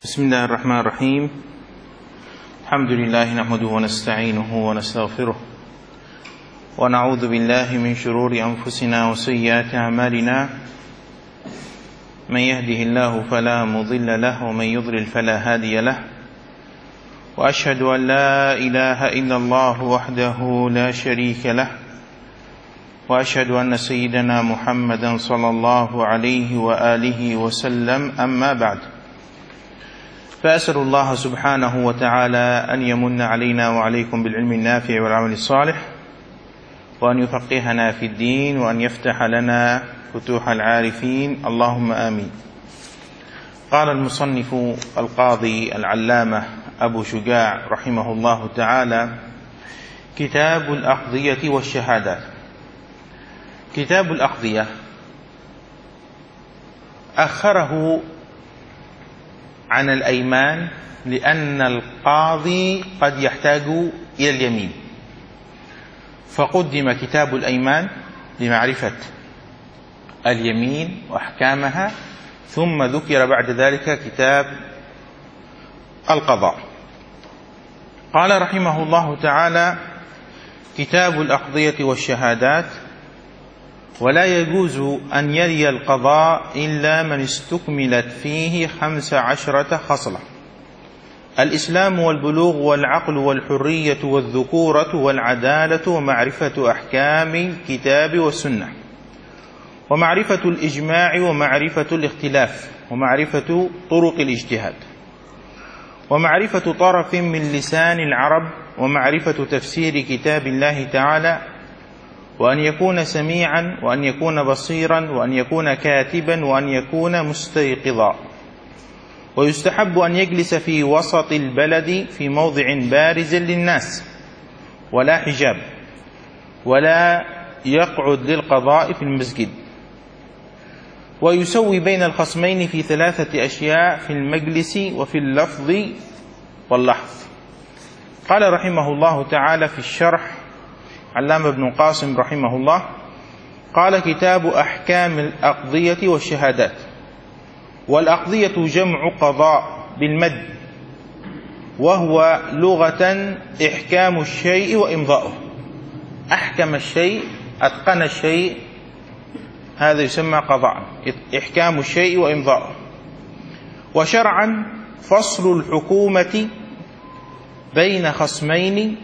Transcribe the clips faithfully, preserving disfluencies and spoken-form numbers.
بسم الله الرحمن الرحيم. الحمد لله نحمده ونستعينه ونستغفره ونعوذ بالله من شرور أنفسنا وسيئات أعمالنا، من يهده الله فلا مضل له ومن يضلل فلا هادي له، وأشهد أن لا إله إلا الله وحده لا شريك له، وأشهد أن سيدنا محمدا صلى الله عليه وآله وسلم. أما بعد، فأسأل الله سبحانه وتعالى أن يمن علينا وعليكم بالعلم النافع والعمل الصالح، وأن يفقهنا في الدين، وأن يفتح لنا فتوح العارفين، اللهم آمين. قال المصنف القاضي العلامة أبو شجاع رحمه الله تعالى: كتاب الأقضية والشهادات. كتاب الأقضية أخره عن الأيمان لأن القاضي قد يحتاج إلى اليمين، فقدم كتاب الأيمان لمعرفة اليمين وأحكامها، ثم ذكر بعد ذلك كتاب القضاء. قال رحمه الله تعالى: كتاب الأقضية والشهادات. ولا يجوز أن يلي القضاء إلا من استكملت فيه خمس عشرة خصلة: الإسلام والبلوغ والعقل والحرية والذكورة والعدالة ومعرفة أحكام الكتاب والسنة، ومعرفة الإجماع ومعرفة الاختلاف، ومعرفة طرق الاجتهاد، ومعرفة طرف من لسان العرب، ومعرفة تفسير كتاب الله تعالى، وأن يكون سميعا، وأن يكون بصيرا، وأن يكون كاتبا، وأن يكون مستيقظا. ويستحب أن يجلس في وسط البلد في موضع بارز للناس ولا حجاب، ولا يقعد للقضاء في المسجد. ويسوي بين الخصمين في ثلاثة أشياء: في المجلس وفي اللفظ واللحظ. قال رحمه الله تعالى في الشرح علامة ابن قاسم رحمه الله: قال: كتاب أحكام الأقضية والشهادات. والأقضية جمع قضاء بالمد، وهو لغة إحكام الشيء وإمضاؤه. أحكم الشيء، أتقن الشيء، هذا يسمى قضاء، إحكام الشيء وإمضاؤه. وشرعا فصل الحكومة بين خصمين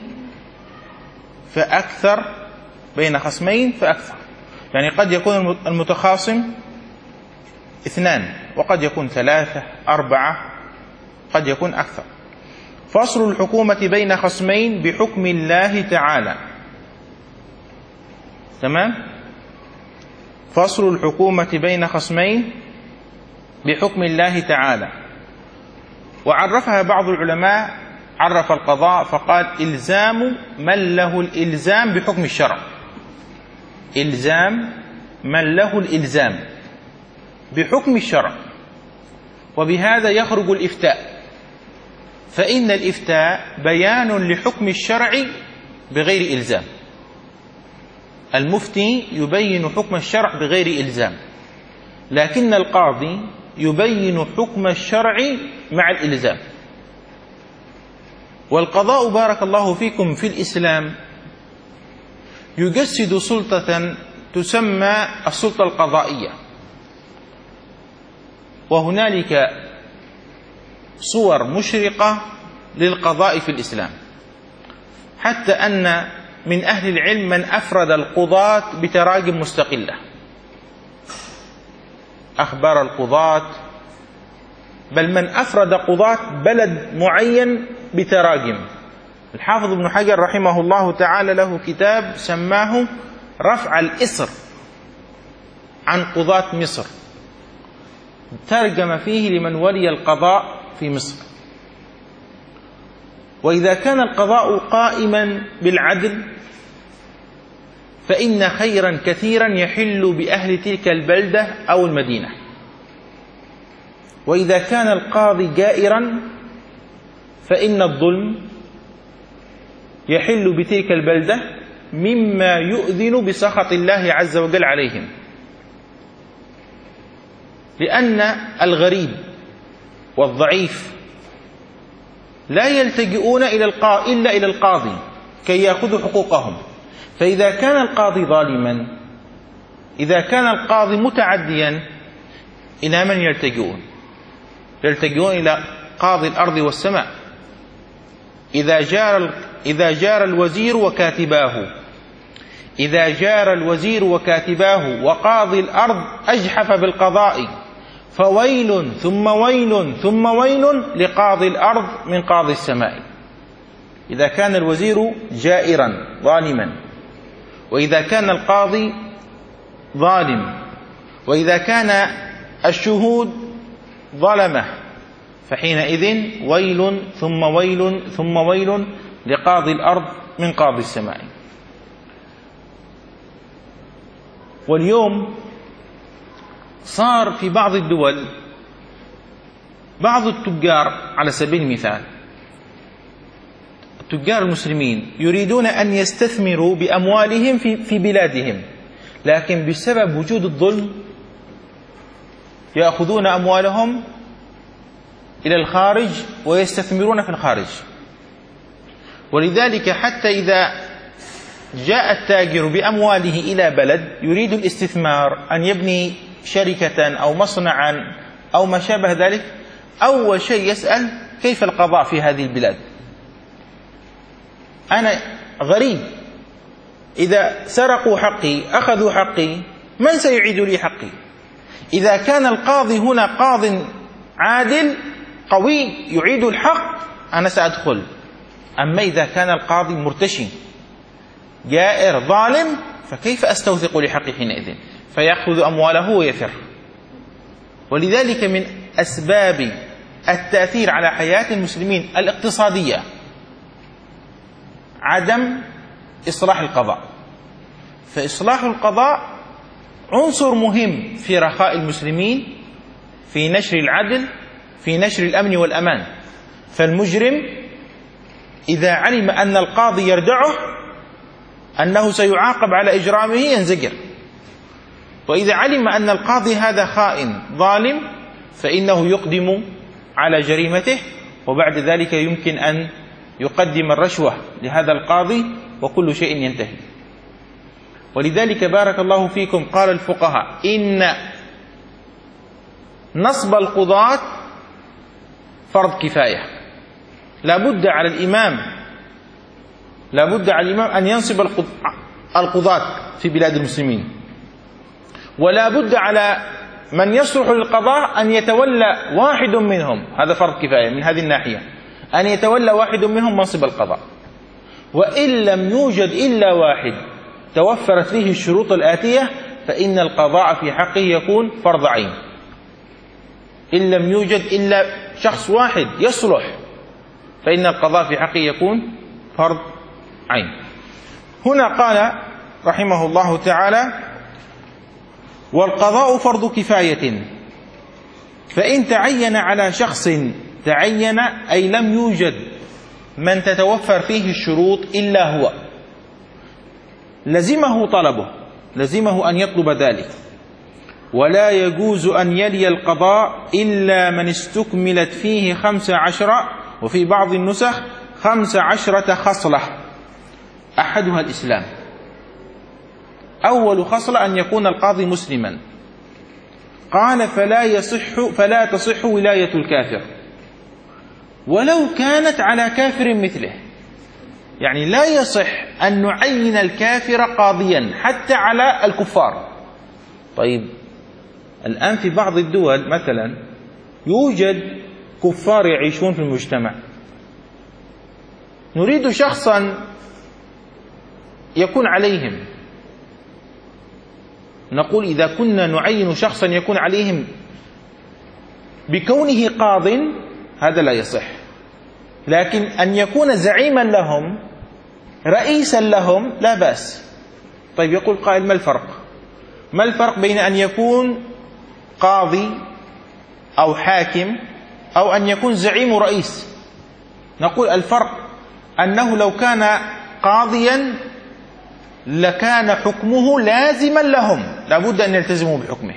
فأكثر، بين خصمين فأكثر، يعني قد يكون المتخاصم اثنان، وقد يكون ثلاثة، أربعة، قد يكون أكثر. فصل الحكومة بين خصمين بحكم الله تعالى. تمام؟ فصل الحكومة بين خصمين بحكم الله تعالى. وعرفها بعض العلماء، عرف القضاء فقال: إلزام من له الإلزام بحكم الشرع. إلزام من له الإلزام بحكم الشرع. وبهذا يخرج الإفتاء، فإن الإفتاء بيان لحكم الشرع بغير إلزام. المفتي يبين حكم الشرع بغير إلزام، لكن القاضي يبين حكم الشرع مع الإلزام. والقضاء بارك الله فيكم في الإسلام يجسد سلطة تسمى السلطة القضائية، وهنالك صور مشرقة للقضاء في الإسلام، حتى أن من أهل العلم من أفرد القضاة بتراجم مستقلة، أخبار القضاة، بل من أفرد قضاة بلد معين بتراجم. الحافظ ابن حجر رحمه الله تعالى له كتاب سماه رفع الإسر عن قضاة مصر، ترجم فيه لمن ولي القضاء في مصر. وإذا كان القضاء قائما بالعدل فإن خيرا كثيرا يحل بأهل تلك البلدة أو المدينة. وإذا كان القاضي جائرا فإن الظلم يحل بتلك البلدة مما يؤذن بسخط الله عز وجل عليهم. لأن الغريب والضعيف لا يلتجئون إلى القا... إلا إلى القاضي كي يأخذوا حقوقهم. فإذا كان القاضي ظالما، إذا كان القاضي متعديا، إلى من يلتجئون؟ يلتجئون إلى قاضي الأرض والسماء. إذا جار إذا جار الوزير وكاتباه إذا جار الوزير وكاتباه وقاضي الأرض أجحف بالقضاء فويل ثم ويل ثم ويل لقاضي الأرض من قاضي السماء. إذا كان الوزير جائرا ظالما، وإذا كان القاضي ظالم، وإذا كان الشهود ظلمة، فحينئذ ويل ثم ويل ثم ويل لقاضي الأرض من قاضي السماء. واليوم صار في بعض الدول بعض التجار، على سبيل المثال التجار المسلمين، يريدون أن يستثمروا بأموالهم في في بلادهم، لكن بسبب وجود الظلم يأخذون أموالهم إلى الخارج ويستثمرون في الخارج. ولذلك حتى إذا جاء التاجر بأمواله إلى بلد يريد الاستثمار، أن يبني شركة أو مصنعا أو ما شابه ذلك، أول شيء يسأل كيف القضاء في هذه البلاد؟ أنا غريب، إذا سرقوا حقي أخذوا حقي، من سيعيد لي حقي؟ إذا كان القاضي هنا قاض عادل قوي يعيد الحق أنا سأدخل. أما إذا كان القاضي مرتشي جائر ظالم فكيف أستوثق لحقي حينئذ؟ فيأخذ أمواله ويفر. ولذلك من أسباب التأثير على حياة المسلمين الاقتصادية عدم إصلاح القضاء. فإصلاح القضاء عنصر مهم في رخاء المسلمين، في نشر العدل، في نشر الأمن والأمان. فالمجرم إذا علم أن القاضي يردعه أنه سيعاقب على إجرامه ينزجر، وإذا علم أن القاضي هذا خائن ظالم فإنه يقدم على جريمته، وبعد ذلك يمكن أن يقدم الرشوة لهذا القاضي وكل شيء ينتهي. ولذلك بارك الله فيكم قال الفقهاء إن نصب القضاة فرض كفاية. لا بد على الإمام لا بد على الإمام أن ينصب القضاة في بلاد المسلمين، ولا بد على من يصلح للقضاء أن يتولى واحد منهم، هذا فرض كفاية من هذه الناحية، أن يتولى واحد منهم منصب القضاء. وإن لم يوجد إلا واحد توفرت فيه الشروط الآتية فإن القضاء في حقه يكون فرض عين. إن لم يوجد إلا شخص واحد يصلح فإن القضاء في حقه يكون فرض عين. هنا قال رحمه الله تعالى: والقضاء فرض كفاية، فإن تعين على شخص تعين أي لم يوجد من تتوفر فيه الشروط إلا هو، لزمه طلبه، لزمه أن يطلب ذلك. ولا يجوز أن يلي القضاء إلا من استكملت فيه خمس عشر، وفي بعض النسخ خمس عشرة خصلة، أحدها الإسلام. أول خصلة أن يكون القاضي مسلما. قال: فلا يصح فلا تصح ولاية الكافر ولو كانت على كافر مثله. يعني لا يصح أن نعين الكافر قاضيا حتى على الكفار. طيب الآن في بعض الدول مثلا يوجد كفار يعيشون في المجتمع، نريد شخصا يكون عليهم، نقول إذا كنا نعين شخصا يكون عليهم بكونه قاض هذا لا يصح، لكن أن يكون زعيما لهم رئيسا لهم لا بأس. طيب يقول قائل: ما الفرق؟ ما الفرق بين أن يكون قاضي أو حاكم أو أن يكون زعيم رئيس؟ نقول الفرق أنه لو كان قاضيا لكان حكمه لازما لهم، لابد أن يلتزموا بحكمه.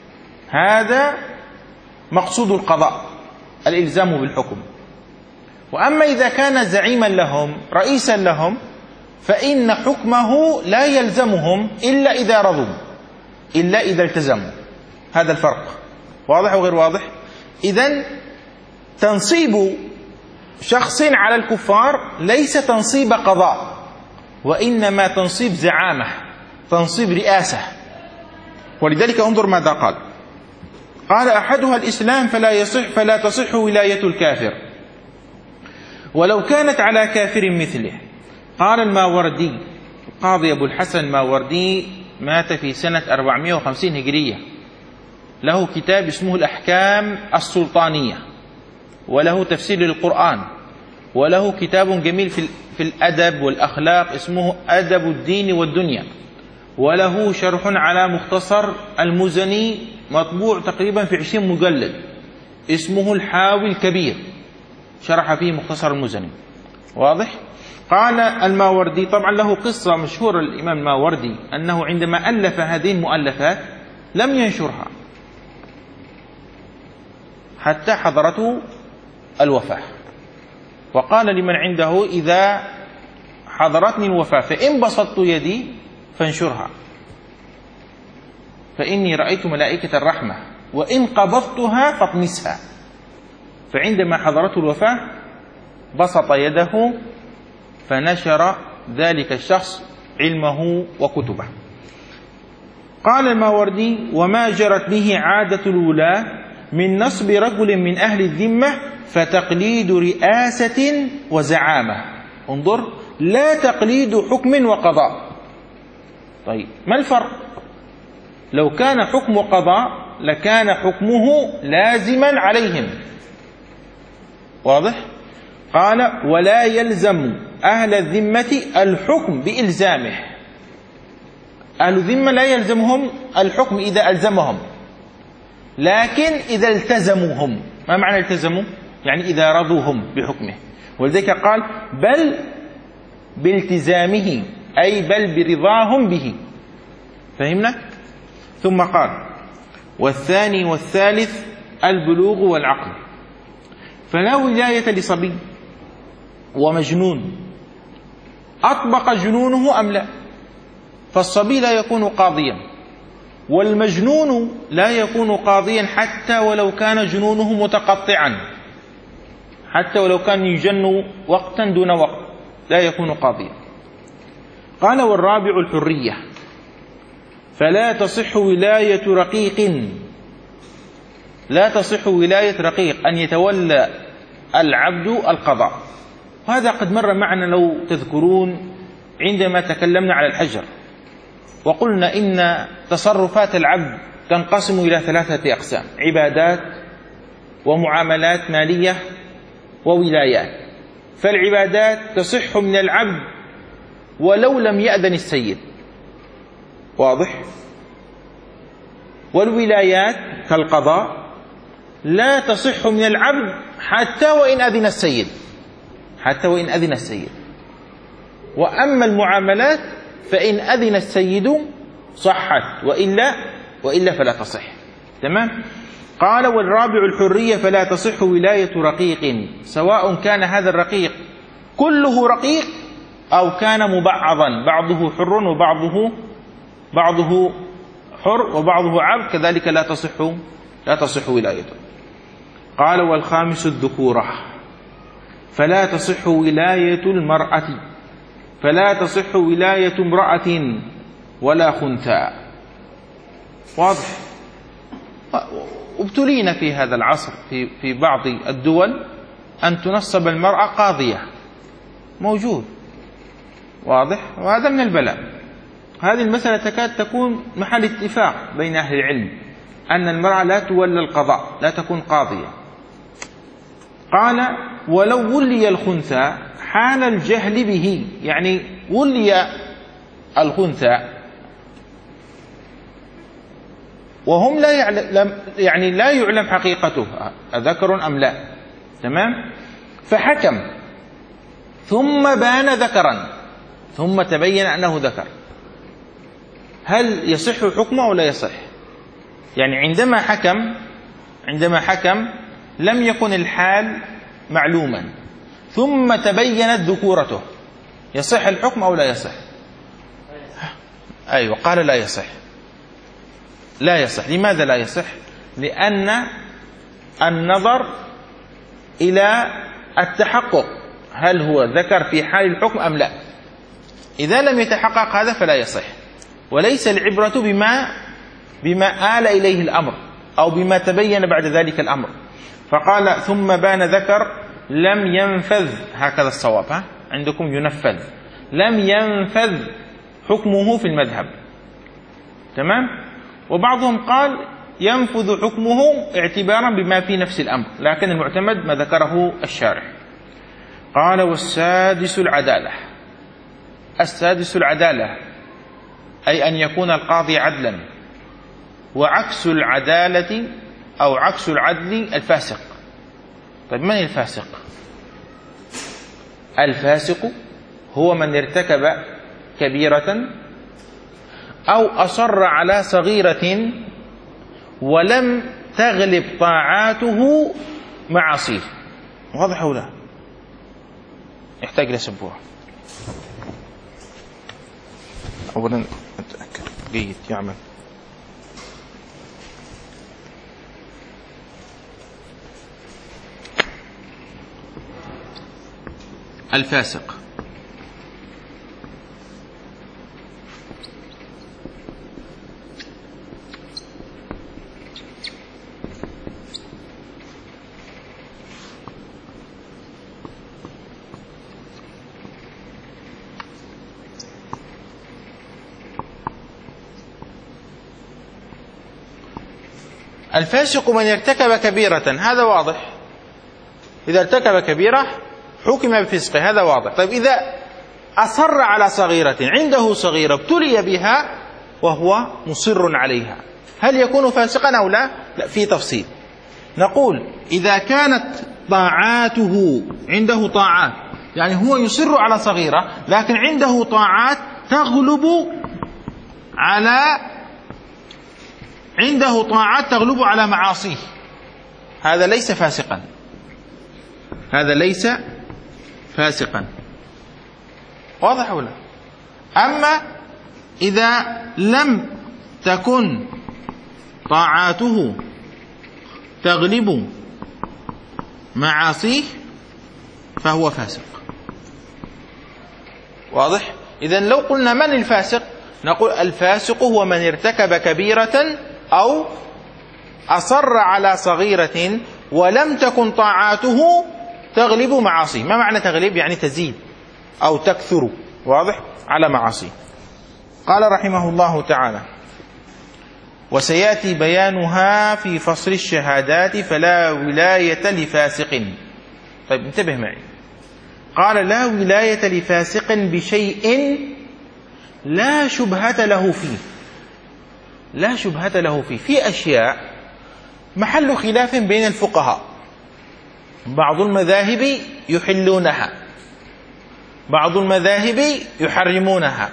هذا مقصود القضاء، الإلزام بالحكم. وأما إذا كان زعيما لهم رئيسا لهم فإن حكمه لا يلزمهم إلا إذا رضوا، إلا إذا التزموا. هذا الفرق، واضح وغير واضح؟ إذن تنصيب شخص على الكفار ليس تنصيب قضاء، وإنما تنصيب زعامة، تنصيب رئاسة. ولذلك انظر ماذا قال. قال: أحدها الإسلام فلا يصح فلا تصح ولاية الكافر ولو كانت على كافر مثله. قال الماوردي، القاضي أبو الحسن الماوردي مات في سنة أربعمائة وخمسين هجرية، له كتاب اسمه الأحكام السلطانية، وله تفسير للقرآن، وله كتاب جميل في الأدب والأخلاق اسمه أدب الدين والدنيا، وله شرح على مختصر المزني مطبوع تقريبا في عشرين مجلد اسمه الحاوي الكبير، شرح فيه مختصر المزني. واضح؟ قال الماوردي، طبعا له قصة مشهورة الإمام الماوردي أنه عندما ألف هذه المؤلفات لم ينشرها حتى حضرته الوفاة، وقال لمن عنده: إذا حضرتني الوفاة فإن بسطت يدي فانشرها، فإني رأيت ملائكة الرحمة، وإن قبضتها فاطمسها. فعندما حضرته الوفاة بسط يده فنشر ذلك الشخص علمه وكتبه. قال الماوردي: وما جرت به عادة الولاة من نصب رجل من أهل الذمة فتقليد رئاسة وزعامة. انظر، لا تقليد حكم وقضاء. طيب ما الفرق؟ لو كان حكم قضاء لكان حكمه لازما عليهم. واضح؟ قال: ولا يلزم أهل الذمة الحكم بإلزامه. أهل الذمة لا يلزمهم الحكم إذا ألزمهم، لكن إذا التزموهم. ما معنى التزموا؟ يعني إذا رضوهم بحكمه. ولذلك قال: بل بالتزامه، أي بل برضاهم به. فهمنا؟ ثم قال: والثاني والثالث البلوغ والعقل، فلا ولاية لصبي ومجنون أطبق جنونه أم لا، فالصبي لا يكون قاضيا، والمجنون لا يكون قاضيا حتى ولو كان جنونه متقطعا، حتى ولو كان يجن وقتا دون وقت لا يكون قاضيا. قال: والرابع الحرية، فلا تصح ولاية رقيق، لا تصح ولاية رقيق أن يتولى العبد القضاء. وهذا قد مر معنا لو تذكرون عندما تكلمنا على الحجر، وقلنا إن تصرفات العبد تنقسم إلى ثلاثة أقسام: عبادات ومعاملات مالية وولايات. فالعبادات تصح من العبد ولو لم يأذن السيد. واضح؟ والولايات كالقضاء لا تصح من العبد حتى وإن أذن السيد، حتى وإن أذن السيد. وأما المعاملات فإن أذن السيد صحت، وإلا وإلا فلا تصح. تمام؟ قال: والرابع الحرية، فلا تصح ولاية رقيق، سواء كان هذا الرقيق كله رقيق أو كان مبعضا، بعضه حر وبعضه بعضه حر وبعضه عبد، كذلك لا تصح لا تصح ولايته. قال: والخامس الذكورة، فلا تصح ولاية المرأة، فلا تصح ولاية امرأة ولا خنثى. واضح؟ ابتلينا في هذا العصر في في بعض الدول أن تنصب المرأة قاضية، موجود. واضح؟ وهذا من البلاء. هذه المسألة تكاد تكون محل اتفاق بين أهل العلم أن المرأة لا تولى القضاء، لا تكون قاضية. قال: ولو ولي الخنثى حال الجهل به، يعني ولي الخنثى وهم لا يعلم، يعني لا يعلم حقيقته أذكر أم لا. تمام؟ فحكم ثم بان ذكرا ثم تبين أنه ذكر، هل يصح حكمه أو لا يصح؟ يعني عندما حكم عندما حكم لم يكن الحال معلوما، ثم تبينت ذكورته، يصح الحكم أو لا يصح؟ أيوة، قال لا يصح. لا يصح. لماذا لا يصح؟ لأن النظر إلى التحقق هل هو ذكر في حال الحكم أم لا. إذا لم يتحقق هذا فلا يصح، وليس العبرة بما بما آل إليه الأمر أو بما تبين بعد ذلك الأمر. فقال ثم بان ذكر لم ينفذ، هكذا الصواب، ها؟ عندكم ينفذ، لم ينفذ حكمه في المذهب، تمام. وبعضهم قال ينفذ حكمه اعتبارا بما في نفس الأمر، لكن المعتمد ما ذكره الشارح. قال والسادس العدالة. السادس العدالة أي أن يكون القاضي عدلا، وعكس العدالة أو عكس العدل الفاسق. طيب من الفاسق؟ الفاسق هو من ارتكب كبيرة أو أصر على صغيرة ولم تغلب طاعاته معاصيه. واضح أو لا؟ يحتاج لسبوره. أولا أتأكد جيد يعمل. الفاسق الفاسق من ارتكب كبيرة، هذا واضح. إذا ارتكب كبيرة حكم بفسقه، هذا واضح. طيب إذا أصر على صغيرة، عنده صغيرة ابتلي بها وهو مصر عليها، هل يكون فاسقا أو لا؟ لا، في تفصيل. نقول إذا كانت طاعاته، عنده طاعات، يعني هو يصر على صغيرة لكن عنده طاعات تغلب على عنده طاعات تغلب على معاصيه، هذا ليس فاسقا، هذا ليس فاسقا. واضح ولا؟ أما إذا لم تكن طاعاته تغلب معاصيه فهو فاسق. واضح؟ إذن لو قلنا من الفاسق، نقول الفاسق هو من ارتكب كبيرة أو أصر على صغيرة ولم تكن طاعاته تغلب معاصيه. ما معنى تغلب؟ يعني تزيد أو تكثر، واضح، على معاصيه. قال رحمه الله تعالى وسيأتي بيانها في فصل الشهادات فلا ولاية لفاسق. طيب انتبه معي، قال لا ولاية لفاسق بشيء لا شبهة له فيه. لا شبهة له فيه في أشياء محل خلاف بين الفقهاء، بعض المذاهب يحلونها، بعض المذاهب يحرمونها.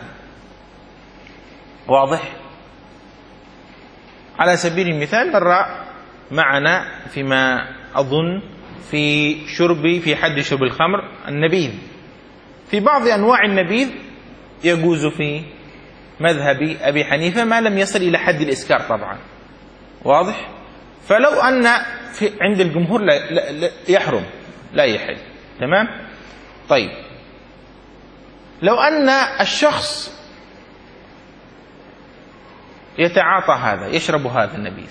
واضح؟ على سبيل المثال مر معنا فيما أظن في شرب في حد شرب الخمر النبيذ، في بعض أنواع النبيذ يجوز في مذهب أبي حنيفة ما لم يصل إلى حد الإسكار طبعا. واضح؟ فلو أن في عند الجمهور لا, لا, لا يحرم، لا يحل، تمام؟ طيب لو أن الشخص يتعاطى هذا، يشرب هذا النبيذ،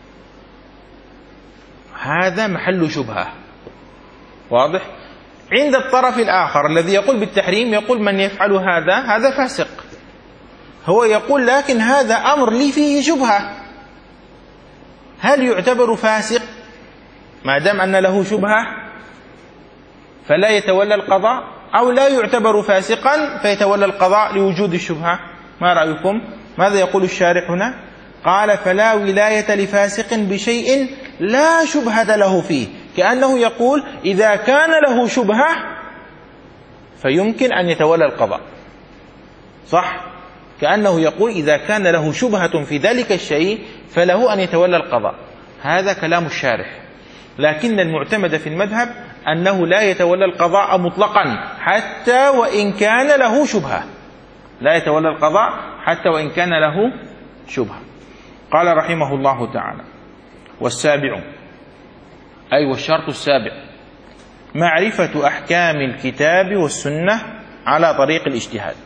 هذا محل شبهة. واضح؟ عند الطرف الآخر الذي يقول بالتحريم يقول من يفعل هذا هذا فاسق، هو يقول لكن هذا أمر لي فيه شبهة، هل يعتبر فاسق ما دام أن له شبهة فلا يتولى القضاء، أو لا يعتبر فاسقا فيتولى القضاء لوجود الشبهة؟ ما رأيكم؟ ماذا يقول الشارح هنا؟ قال فلا ولاية لفاسق بشيء لا شبهة له فيه، كأنه يقول إذا كان له شبهة فيمكن أن يتولى القضاء. صح؟ كأنه يقول إذا كان له شبهة في ذلك الشيء فله أن يتولى القضاء. هذا كلام الشارح، لكن المعتمد في المذهب أنه لا يتولى القضاء مطلقا حتى وإن كان له شبهة، لا يتولى القضاء حتى وإن كان له شبهة. قال رحمه الله تعالى: والسابع، أي والشرط السابع، معرفة أحكام الكتاب والسنة على طريق الاجتهاد.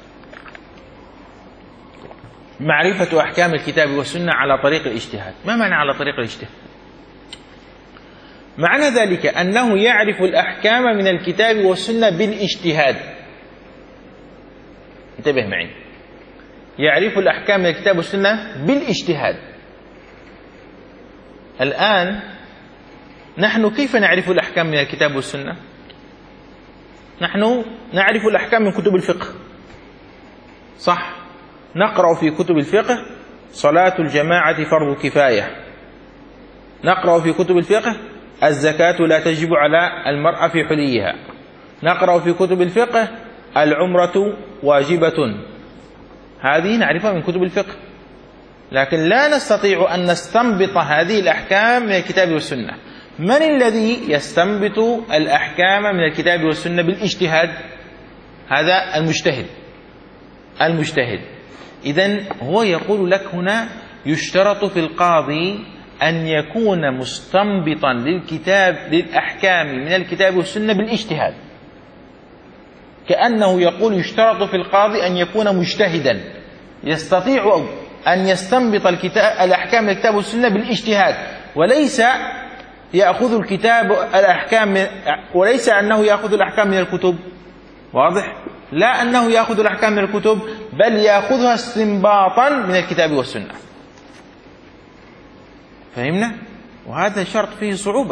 معرفة أحكام الكتاب والسنة على طريق الاجتهاد. ما معنى على طريق الاجتهاد؟ معنى ذلك أنه يعرف الأحكام من الكتاب والسنة بالاجتهاد. انتبه معي، يعرف الأحكام من الكتاب والسنة بالاجتهاد. الآن نحن كيف نعرف الأحكام من الكتاب والسنة؟ نحن نعرف الأحكام من كتب الفقه، صح؟ نقرأ في كتب الفقه صلاة الجماعة فرض كفاية، نقرأ في كتب الفقه الزكاة لا تجب على المرأة في حليها، نقرأ في كتب الفقه العمرة واجبة. هذه نعرفها من كتب الفقه، لكن لا نستطيع أن نستنبط هذه الأحكام من الكتاب والسنة. من الذي يستنبط الأحكام من الكتاب والسنة بالاجتهاد؟ هذا المجتهد. المجتهد إذن هو يقول لك هنا: يشترط في القاضي أن يكون مستنبطا للكتاب للأحكام من الكتاب والسنة بالاجتهاد. كأنه يقول يشترط في القاضي أن يكون مجتهدا يستطيع أن يستنبط الكتاب الأحكام من الكتاب والسنة بالاجتهاد، وليس يأخذ الكتاب الأحكام من وليس أنه يأخذ الأحكام من الكتب. واضح؟ لا أنه يأخذ الأحكام من الكتب، بل يأخذها استنباطا من الكتاب والسنة. فهمنا؟ وهذا شرط فيه صعوبة.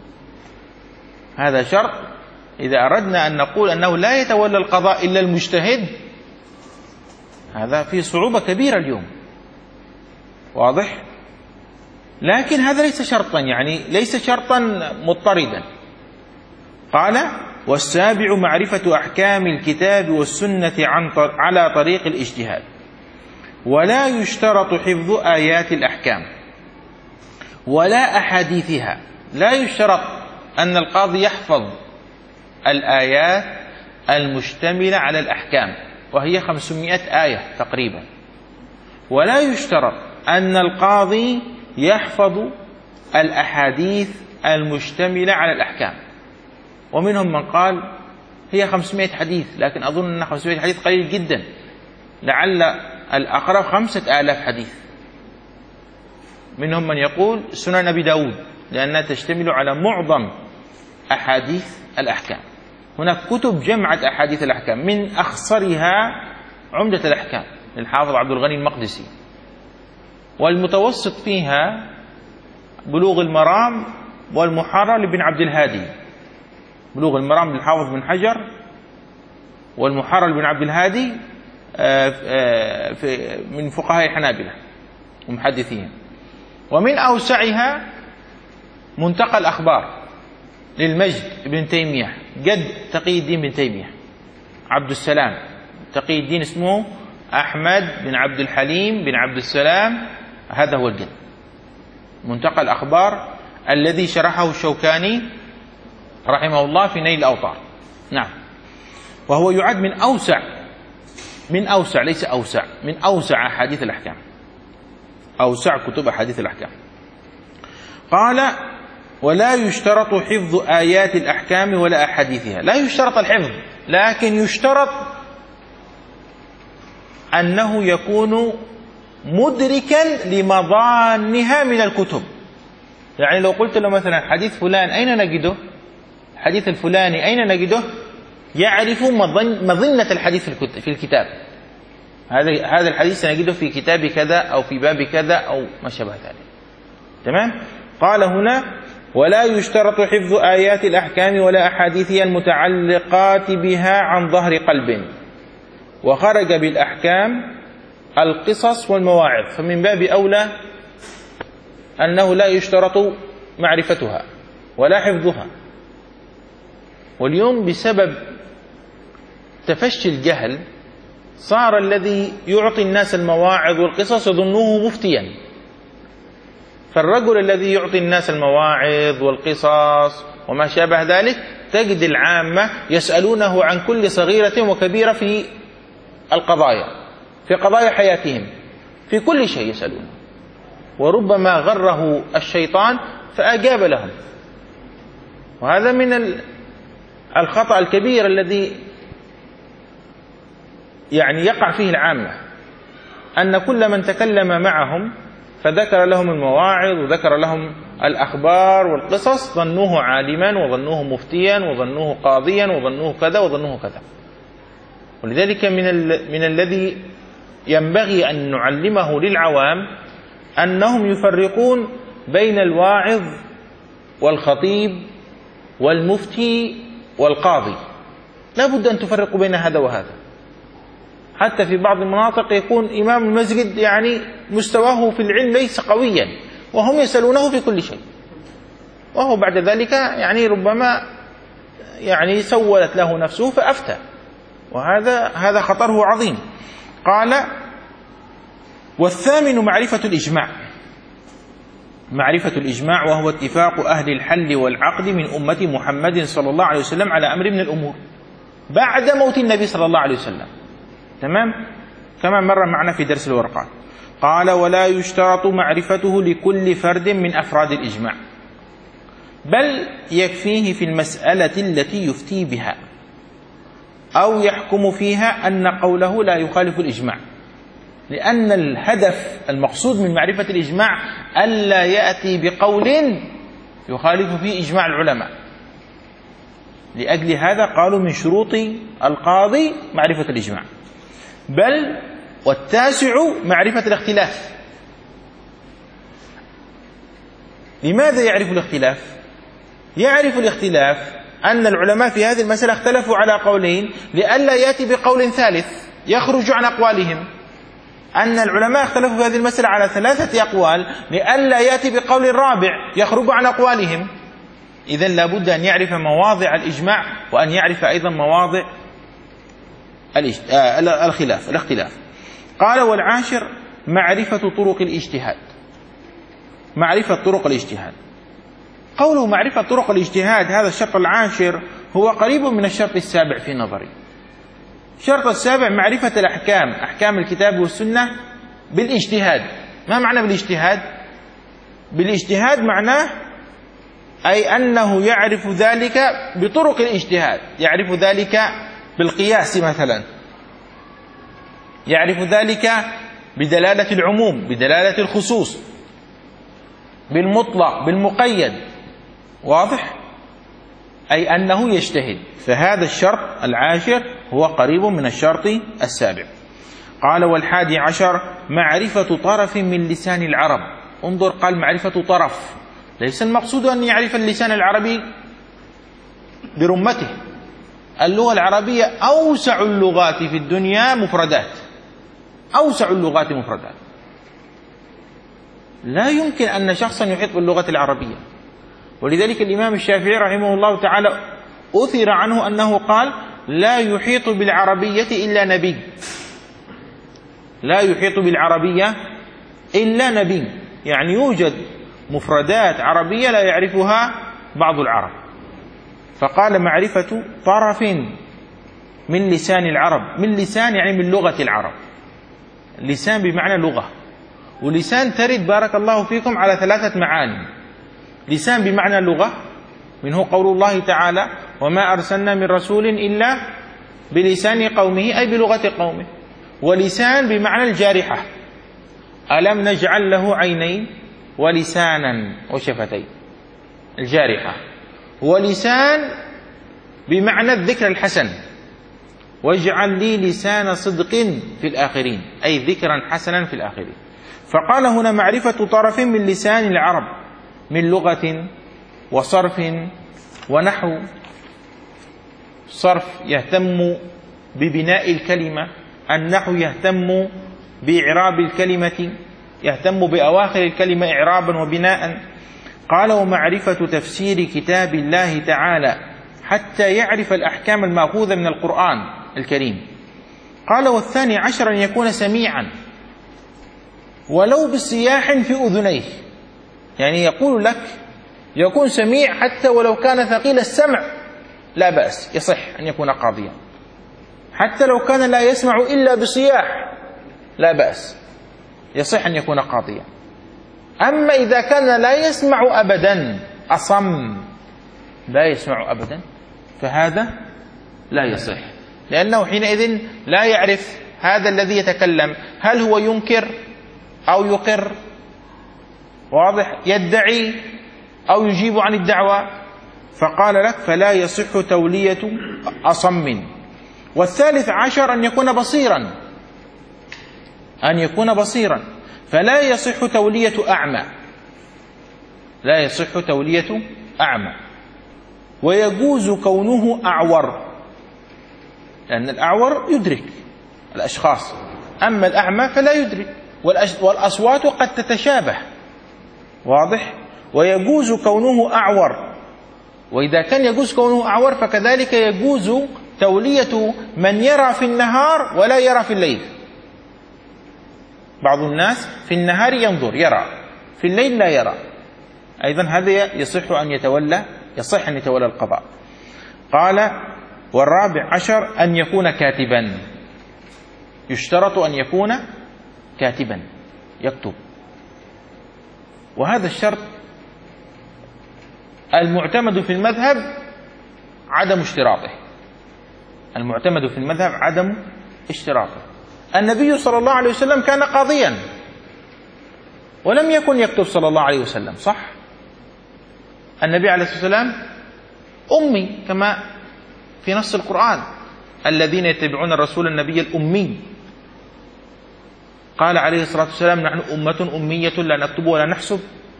هذا شرط إذا أردنا أن نقول أنه لا يتولى القضاء إلا المجتهد، هذا فيه صعوبة كبيرة اليوم. واضح؟ لكن هذا ليس شرطا، يعني ليس شرطا مضطردا. قال: والسابع معرفة أحكام الكتاب والسنة عن على طريق الاجتهاد، ولا يشترط حفظ آيات الأحكام ولا أحاديثها. لا يشترط أن القاضي يحفظ الآيات المشتملة على الأحكام، وهي خمسمائة آية تقريبا. ولا يشترط أن القاضي يحفظ الأحاديث المشتملة على الأحكام. ومنهم من قال هي خمسمائة حديث، لكن أظن أن خمسمائة حديث قليل جدا، لعل الأقرب خمسة آلاف حديث. منهم من يقول سنن أبي داود، لأنها تشتمل على معظم أحاديث الأحكام. هناك كتب جمعت أحاديث الأحكام، من أخصرها عمدة الأحكام للحافظ عبد الغني المقدسي، والمتوسط فيها بلوغ المرام والمحرر لابن عبد الهادي. بلوغ المرام للحافظ بن حجر، والمحرر لابن عبد الهادي من فقهاء الحنابلة ومحدثين. ومن أوسعها منتقى الأخبار للمجد ابن تيمية، جد تقي الدين بن تيمية، عبد السلام تقي الدين، اسمه أحمد بن عبد الحليم بن عبد السلام، هذا هو الجد. منتقى الأخبار الذي شرحه الشوكاني رحمه الله في نيل الأوطار. نعم، وهو يعد من أوسع من أوسع ليس أوسع من أوسع أحاديث الأحكام، أوسع كتب أحاديث الأحكام. قال: ولا يشترط حفظ آيات الأحكام ولا أحاديثها. لا يشترط الحفظ، لكن يشترط أنه يكون مدركا لمضانها من الكتب. يعني لو قلت له مثلا حديث فلان أين نجده، الحديث الفلاني أين نجده، يعرف مظنة الحديث في الكتاب. هذا هذا الحديث سنجده في كتاب كذا أو في باب كذا أو ما شابه ذلك. تمام؟ قال هنا: ولا يشترط حفظ آيات الأحكام ولا أحاديثها المتعلقات بها عن ظهر قلب. وخرج بالأحكام القصص والمواعظ، فمن باب أولى أنه لا يشترط معرفتها ولا حفظها. واليوم بسبب تفشي الجهل صار الذي يعطي الناس المواعظ والقصص يظنوه مفتيا. فالرجل الذي يعطي الناس المواعظ والقصص وما شابه ذلك تجد العامة يسألونه عن كل صغيرة وكبيرة في القضايا، في قضايا حياتهم، في كل شيء يسألونه، وربما غره الشيطان فأجاب لهم. وهذا من الخطأ الكبير الذي يعني يقع فيه العامة، أن كل من تكلم معهم فذكر لهم المواعظ وذكر لهم الأخبار والقصص ظنوه عالما وظنوه مفتيا وظنوه قاضيا وظنوه كذا وظنوه كذا. ولذلك من, ال... من الذي ينبغي أن نعلمه للعوام أنهم يفرقون بين الواعظ والخطيب والمفتي والقاضي، لا بد أن تفرقوا بين هذا وهذا. حتى في بعض المناطق يكون إمام المسجد يعني مستواه في العلم ليس قويا، وهم يسألونه في كل شيء، وهو بعد ذلك يعني ربما يعني سولت له نفسه فأفتى، وهذا هذا خطره عظيم. قال: والثامن معرفة الإجماع. معرفة الإجماع وهو اتفاق أهل الحل والعقد من أمة محمد صلى الله عليه وسلم على أمر من الأمور بعد موت النبي صلى الله عليه وسلم. تمام؟ كما مر معنا في درس الورقات. قال: ولا يشترط معرفته لكل فرد من أفراد الإجماع، بل يكفيه في المسألة التي يفتي بها أو يحكم فيها أن قوله لا يخالف الإجماع، لأن الهدف المقصود من معرفة الإجماع ألا يأتي بقول يخالف فيه إجماع العلماء. لأجل هذا قالوا من شروط القاضي معرفة الإجماع. بل والتاسع معرفة الاختلاف. لماذا يعرف الاختلاف؟ يعرف الاختلاف أن العلماء في هذه المسألة اختلفوا على قولين لئلا يأتي بقول ثالث يخرج عن أقوالهم. أن العلماء اختلفوا في هذه المسألة على ثلاثة أقوال لئلا يأتي بقول رابع يخرج عن أقوالهم. إذن لابد أن يعرف مواضع الإجماع وأن يعرف أيضا مواضع الخلاف الاختلاف. قال: والعاشر معرفة طرق الاجتهاد. معرفة طرق الاجتهاد. قوله معرفة طرق الاجتهاد هذا الشرط العاشر هو قريب من الشرط السابع في نظري. الشرط السابع معرفة الأحكام، أحكام الكتاب والسنة بالاجتهاد. ما معنى بالاجتهاد؟ بالاجتهاد معناه أي أنه يعرف ذلك بطرق الاجتهاد، يعرف ذلك بالقياس مثلا، يعرف ذلك بدلالة العموم، بدلالة الخصوص، بالمطلق، بالمقيد. واضح؟ أي أنه يجتهد. فهذا الشرط العاشر هو قريب من الشرط السابع. قال: والحادي عشر معرفة طرف من لسان العرب. انظر، قال معرفة طرف، ليس المقصود أن يعرف اللسان العربي برمته. اللغة العربية أوسع اللغات في الدنيا مفردات، أوسع اللغات مفردات. لا يمكن أن شخصا يحيط باللغة العربية. ولذلك الإمام الشافعي رحمه الله تعالى أثر عنه أنه قال: لا يحيط بالعربية إلا نبي. لا يحيط بالعربية إلا نبي، يعني يوجد مفردات عربية لا يعرفها بعض العرب. فقال: معرفة طرف من لسان العرب. من لسان يعني من لغة العرب. لسان بمعنى لغة، ولسان ترد بارك الله فيكم على ثلاثة معاني. لسان بمعنى لغة، منه قول الله تعالى: وما أرسلنا من رسول إلا بلسان قومه، أي بلغة قومه. ولسان بمعنى الجارحة، ألم نجعل له عينين ولسانا وشفتين، الجارحة. ولسان بمعنى الذكر الحسن، واجعل لي لسان صدق في الآخرين، أي ذكرا حسنا في الآخرين. فقال هنا معرفة طرف من لسان العرب من لغة وصرف ونحو. صرف يهتم ببناء الكلمة، النحو يهتم بإعراب الكلمة، يهتم بأواخر الكلمة إعرابا وبناء. قال: ومعرفة تفسير كتاب الله تعالى حتى يعرف الأحكام المأخوذة من القرآن الكريم. قال: والثاني عشر أن يكون سميعا ولو بصياح في أذنيه. يعني يقول لك يكون سميع حتى ولو كان ثقيل السمع، لا بأس، يصح أن يكون قاضيا، حتى لو كان لا يسمع إلا بصياح لا بأس، يصح أن يكون قاضيا. أما إذا كان لا يسمع أبدا، أصم لا يسمع أبدا، فهذا لا يصح، لأنه حينئذ لا يعرف هذا الذي يتكلم هل هو ينكر أو يقر، واضح، يدعي أو يجيب عن الدعوة. فقال لك فلا يصح تولية أصم. والثالث عشر أن يكون بصيرا، أن يكون بصيرا، فلا يصح تولية أعمى، لا يصح تولية أعمى. ويجوز كونه أعور، لأن الأعور يدرك الأشخاص، أما الأعمى فلا يدرك، والأصوات قد تتشابه، واضح. ويجوز كونه أعور، وإذا كان يجوز كونه أعور فكذلك يجوز تولية من يرى في النهار ولا يرى في الليل. بعض الناس في النهار ينظر يرى، في الليل لا يرى، أيضا هذا يصح أن يتولى، يصح أن يتولى القضاء. قال والرابع عشر أن يكون كاتبا، يشترط أن يكون كاتبا يكتب، وهذا الشرط المعتمد في المذهب عدم اشتراطه، المعتمد في المذهب عدم اشتراطه. النبي صلى الله عليه وسلم كان قاضيا ولم يكن يكتب صلى الله عليه وسلم، صح؟ النبي عليه الصلاة والسلام أمي كما في نص القرآن، الذين يتبعون الرسول النبي الأمي. قال عليه الصلاة والسلام نحن أمة أمية لا نكتب ولا نحسب،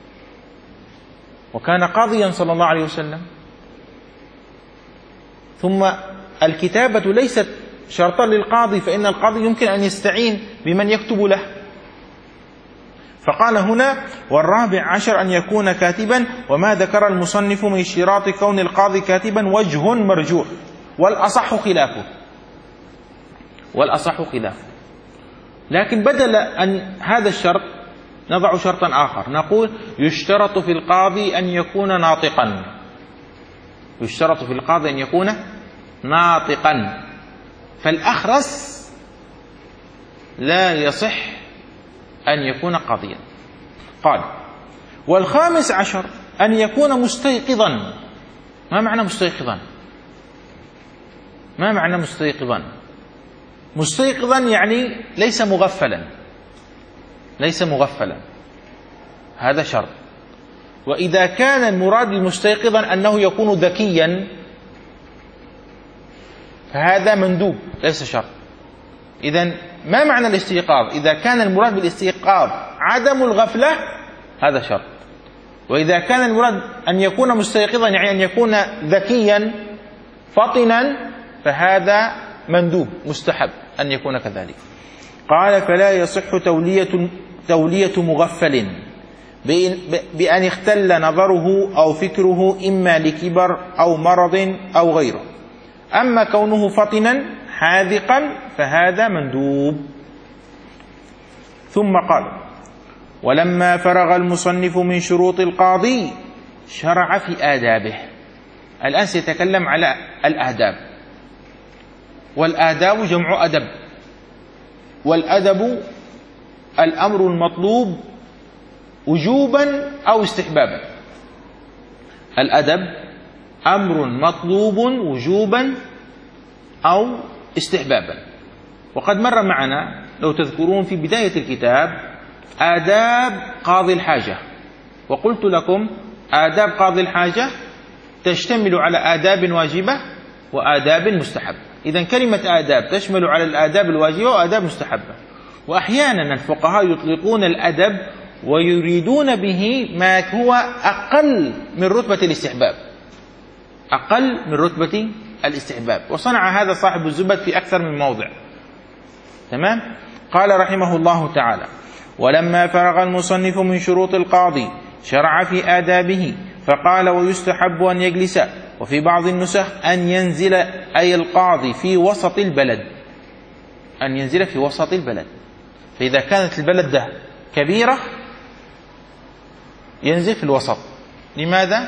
وكان قاضيا صلى الله عليه وسلم. ثم الكتابة ليست شرطا للقاضي، فإن القاضي يمكن أن يستعين بمن يكتب له. فقال هنا والرابع عشر أن يكون كاتبا. وما ذكر المصنف من اشتراط كون القاضي كاتبا وجه مرجوح، والأصح خلافه، والأصح خلافه. لكن بدل أن هذا الشرط نضع شرطا آخر، نقول يشترط في القاضي أن يكون ناطقا، يشترط في القاضي أن يكون ناطقا، فالأخرس لا يصح أن يكون قاضيا. قال والخامس عشر أن يكون مستيقظا. ما معنى مستيقظا؟ ما معنى مستيقظا؟ مستيقظا يعني ليس مغفلا، ليس مغفلا، هذا شرط. وإذا كان المراد بالمستيقظا أنه يكون ذكيا فهذا مندوب ليس شرط. إذن ما معنى الاستيقاظ؟ إذا كان المراد بالاستيقاظ عدم الغفلة هذا شرط، وإذا كان المراد أن يكون مستيقظا يعني أن يكون ذكيا فطنا فهذا مندوب مستحب أن يكون كذلك. قال فلا يصح تولية, تولية مغفل بأن اختل نظره أو فكره إما لكبر أو مرض أو غيره، أما كونه فطنا حاذقا فهذا مندوب. ثم قال ولما فرغ المصنف من شروط القاضي شرع في آدابه. الآن سيتكلم على الآداب، والآداب جمع أدب، والأدب الأمر المطلوب وجوبا أو استحبابا. الأدب أمر مطلوب وجوبا أو استحبابا. وقد مر معنا لو تذكرون في بداية الكتاب آداب قاضي الحاجة، وقلت لكم آداب قاضي الحاجة تشتمل على آداب واجبة وآداب مستحبة. إذن كلمة آداب تشمل على الآداب الواجبة وآداب مستحبة. وأحيانا الفقهاء يطلقون الأدب ويريدون به ما هو أقل من رتبة الاستحباب، أقل من رتبة الاستحباب، وصنع هذا صاحب الزبد في أكثر من موضع. تمام؟ قال رحمه الله تعالى ولما فرغ المصنف من شروط القاضي شرع في آدابه فقال ويستحب أن يجلس، وفي بعض النسخ أن ينزل أي القاضي في وسط البلد، أن ينزل في وسط البلد. فإذا كانت البلد ده كبيرة ينزل في الوسط. لماذا؟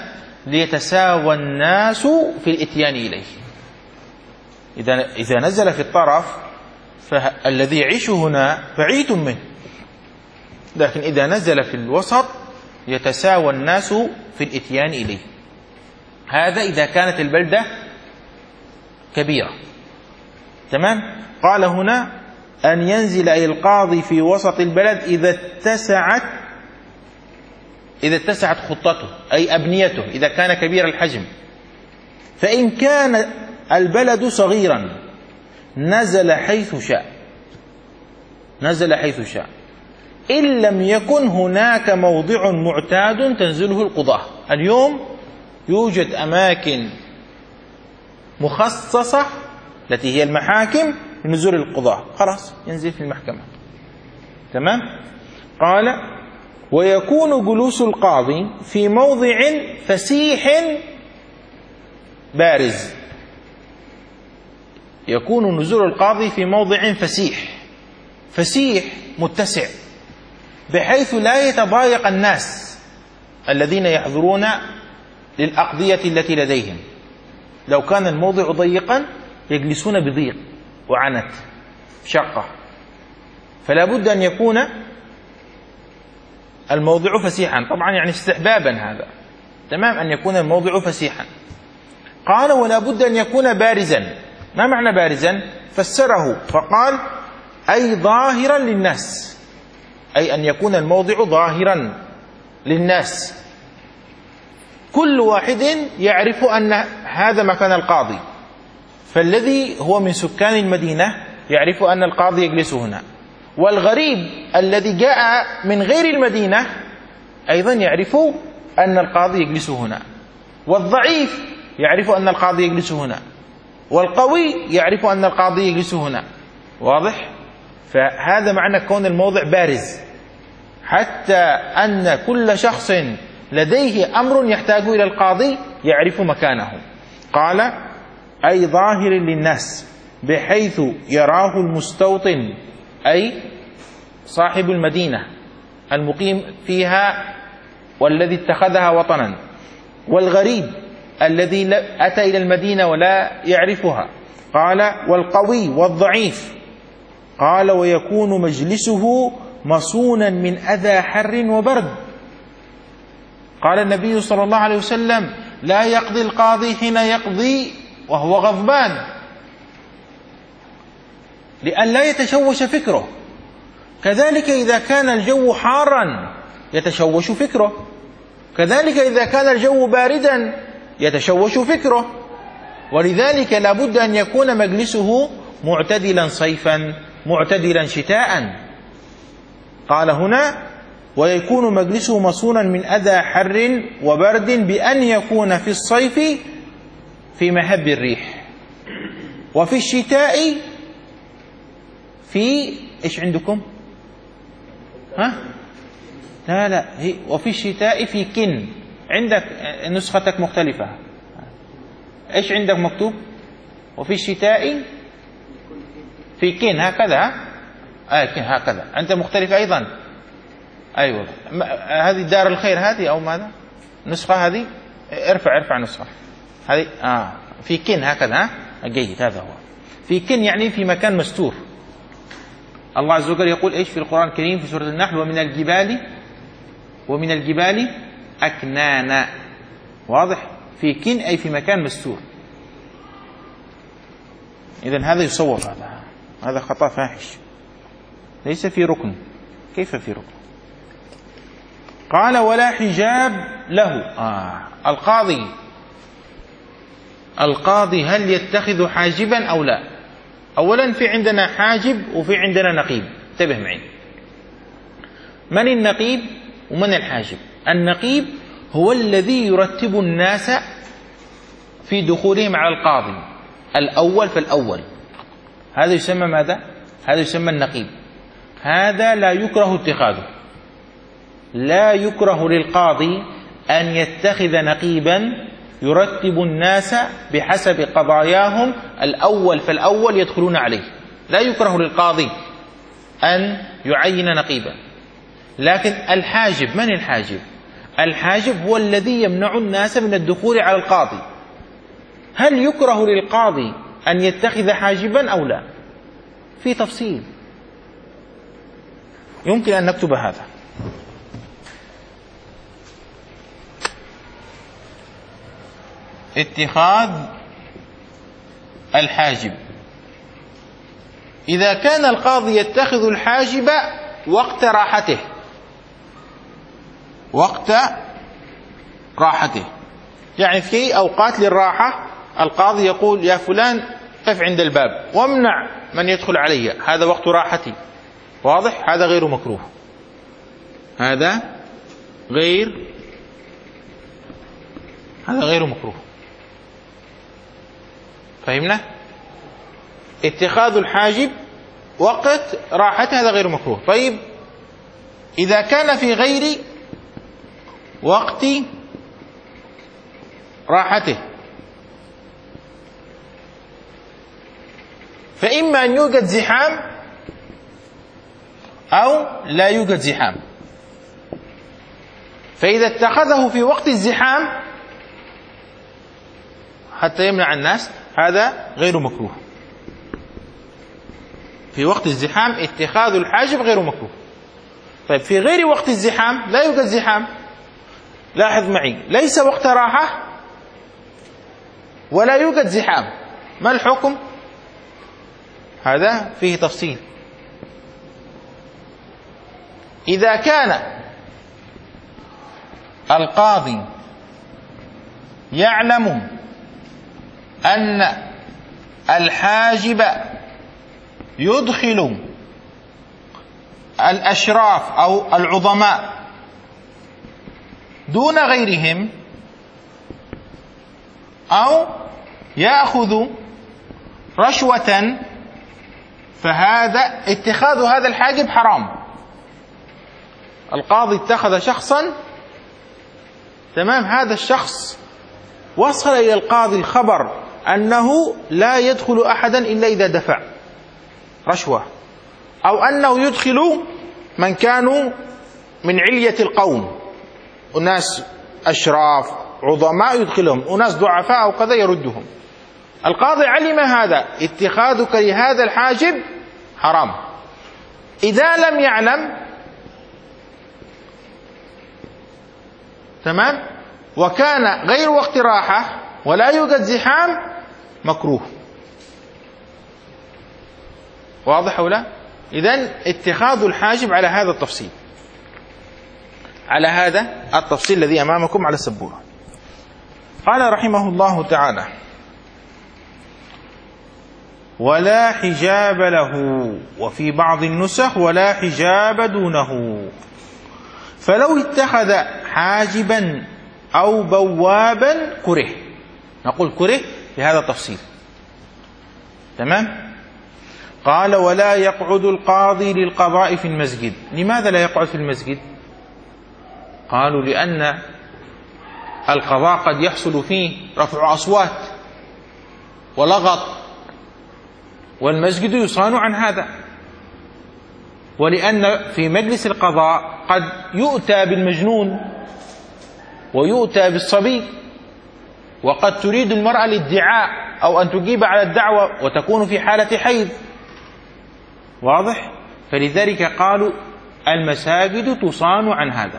ليتساوى الناس في الإتيان إليه. إذا إذا نزل في الطرف فالذي يعيش هنا بعيد منه، لكن إذا نزل في الوسط يتساوى الناس في الإتيان إليه. هذا إذا كانت البلدة كبيرة. تمام. قال هنا أن ينزل أي القاضي في وسط البلد إذا اتسعت إذا اتسعت خطته أي أبنيته، إذا كان كبير الحجم. فإن كان البلد صغيرا نزل حيث شاء نزل حيث شاء إن لم يكن هناك موضع معتاد تنزله القضاة. اليوم يوجد أماكن مخصصة التي هي المحاكم لنزول القضاة، خلاص ينزل في المحكمة. تمام. قال ويكون جلوس القاضي في موضع فسيح بارز. يكون نزول القاضي في موضع فسيح فسيح متسع، بحيث لا يتضايق الناس الذين يحضرون للأقضية التي لديهم. لو كان الموضع ضيقا يجلسون بضيق وعنت شقة، فلا بد أن يكون الموضع فسيحا، طبعا يعني استحبابا هذا. تمام. أن يكون الموضع فسيحا. قال ولا بد أن يكون بارزا. ما معنى بارزا؟ فسره فقال أي ظاهرا للناس، أي أن يكون الموضع ظاهرا للناس، كل واحد يعرف أن هذا مكان القاضي. فالذي هو من سكان المدينة يعرف أن القاضي يجلس هنا، والغريب الذي جاء من غير المدينة أيضا يعرف أن القاضي يجلس هنا، والضعيف يعرف أن القاضي يجلس هنا، والقوي يعرف أن القاضي يجلس هنا. واضح؟ فهذا معنى كون الموضع بارز، حتى أن كل شخص لديه أمر يحتاج إلى القاضي يعرف مكانه. قال أي ظاهر للناس بحيث يراه المستوطن، أي صاحب المدينة المقيم فيها والذي اتخذها وطنا، والغريب الذي أتى إلى المدينة ولا يعرفها. قال والقوي والضعيف. قال ويكون مجلسه مصونا من أذى حر وبرد. قال النبي صلى الله عليه وسلم لا يقضي القاضي حين يقضي وهو غضبان، لأن لا يتشوش فكره. كذلك إذا كان الجو حارا يتشوش فكره، كذلك إذا كان الجو باردا يتشوش فكره. ولذلك لا بد أن يكون مجلسه معتدلا صيفا معتدلا شتاء. قال هنا ويكون مجلسه مصونا من أذى حر وبرد، بأن يكون في الصيف في مهب الريح، وفي الشتاء في إيش عندكم؟ ها؟ لا لا هي وفي الشتاء في كن. عندك نسختك مختلفة. إيش عندك مكتوب؟ وفي الشتاء في كن هكذا. آه كن هكذا. أنت مختلف أيضا. أيوة. هذه دار الخير هذه أو ماذا؟ نسخة هذه. ارفع ارفع نسخة هذه. آه في كن هكذا. جيد. هذا هو في كن، يعني في مكان مستور. الله عز وجل يقول إيش في القرآن الكريم في سورة النحل ومن الجبال ومن الجبال أكنانا. واضح؟ في كن أي في مكان مستور. إذن هذا يصور، هذا هذا خطأ فاحش، ليس في ركن. كيف في ركن؟ قال ولا حجاب له. آه. القاضي القاضي هل يتخذ حاجبا أو لا؟ أولا في عندنا حاجب وفي عندنا نقيب. انتبه معي، من النقيب ومن الحاجب؟ النقيب هو الذي يرتب الناس في دخولهم على القاضي الأول فالأول. هذا يسمى ماذا؟ هذا يسمى النقيب. هذا لا يكره اتخاذه. لا يكره للقاضي أن يتخذ نقيبا يرتب الناس بحسب قضاياهم الأول فالأول يدخلون عليه. لا يكره للقاضي أن يعين نقيبا. لكن الحاجب، من الحاجب؟ الحاجب هو الذي يمنع الناس من الدخول على القاضي. هل يكره للقاضي أن يتخذ حاجبا أو لا؟ في تفصيل، يمكن أن نكتب هذا. اتخاذ الحاجب: إذا كان القاضي يتخذ الحاجب وقت راحته، وقت راحته يعني في أوقات للراحة القاضي يقول يا فلان قف عند الباب وامنع من يدخل علي، هذا وقت راحتي. واضح؟ هذا غير مكروه، هذا غير هذا غير مكروه. فهمنا؟ اتخاذ الحاجب وقت راحته هذا غير مكروه. طيب إذا كان في غير وقت راحته، فإما أن يوجد زحام أو لا يوجد زحام. فإذا اتخذه في وقت الزحام حتى يمنع الناس هذا غير مكروه. في وقت الزحام اتخاذ الحاجب غير مكروه. طيب في غير وقت الزحام لا يوجد زحام، لاحظ معي، ليس وقت راحة ولا يوجد زحام، ما الحكم؟ هذا فيه تفصيل. إذا كان القاضي يعلم أن الحاجب يدخل الأشراف أو العظماء دون غيرهم، أو يأخذ رشوة، فهذا اتخاذ هذا الحاجب حرام. القاضي اتخذ شخصا، تمام، هذا الشخص وصل إلى القاضي الخبر أنه لا يدخل أحدا إلا إذا دفع رشوة، أو أنه يدخل من كانوا من علية القوم، أناس أشراف عظماء يدخلهم، أناس ضعفاء أو كذا يردهم. القاضي علم هذا، اتخاذك لهذا الحاجب حرام. إذا لم يعلم، تمام، وكان غير وقت راحة ولا يوجد زحام، مكروه. واضح ولا؟ إذن اتخاذ الحاجب على هذا التفصيل، على هذا التفصيل الذي أمامكم على السبورة. قال رحمه الله تعالى: ولا حجاب له، وفي بعض النسخ ولا حجاب دونه. فلو اتخذ حاجبا أو بوابا كره. نقول كره لهذا التفصيل، تمام. قال: ولا يقعد القاضي للقضاء في المسجد. لماذا لا يقعد في المسجد؟ قالوا: لأن القضاء قد يحصل فيه رفع أصوات ولغط، والمسجد يصان عن هذا. ولأن في مجلس القضاء قد يؤتى بالمجنون ويؤتى بالصبي، وقد تريد المرأة الادعاء أو أن تجيب على الدعوة وتكون في حالة حيض. واضح؟ فلذلك قالوا المساجد تصان عن هذا.